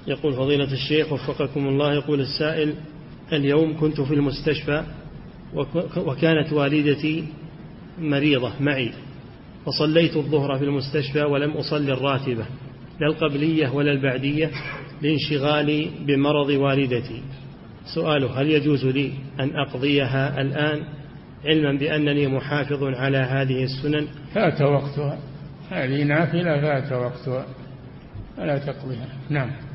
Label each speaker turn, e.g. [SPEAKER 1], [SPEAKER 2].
[SPEAKER 1] يقول فضيلة الشيخ وفقكم الله، يقول السائل: اليوم كنت في المستشفى وكانت والدتي مريضة معي، وصليت الظهر في المستشفى ولم أصلي الراتبة لا القبلية ولا البعدية لانشغالي بمرض والدتي. سؤاله: هل يجوز لي أن أقضيها الآن علما بأنني محافظ على هذه السنن؟
[SPEAKER 2] فات وقتها، هذه نافلة فات وقتها فلا تقضيها. نعم.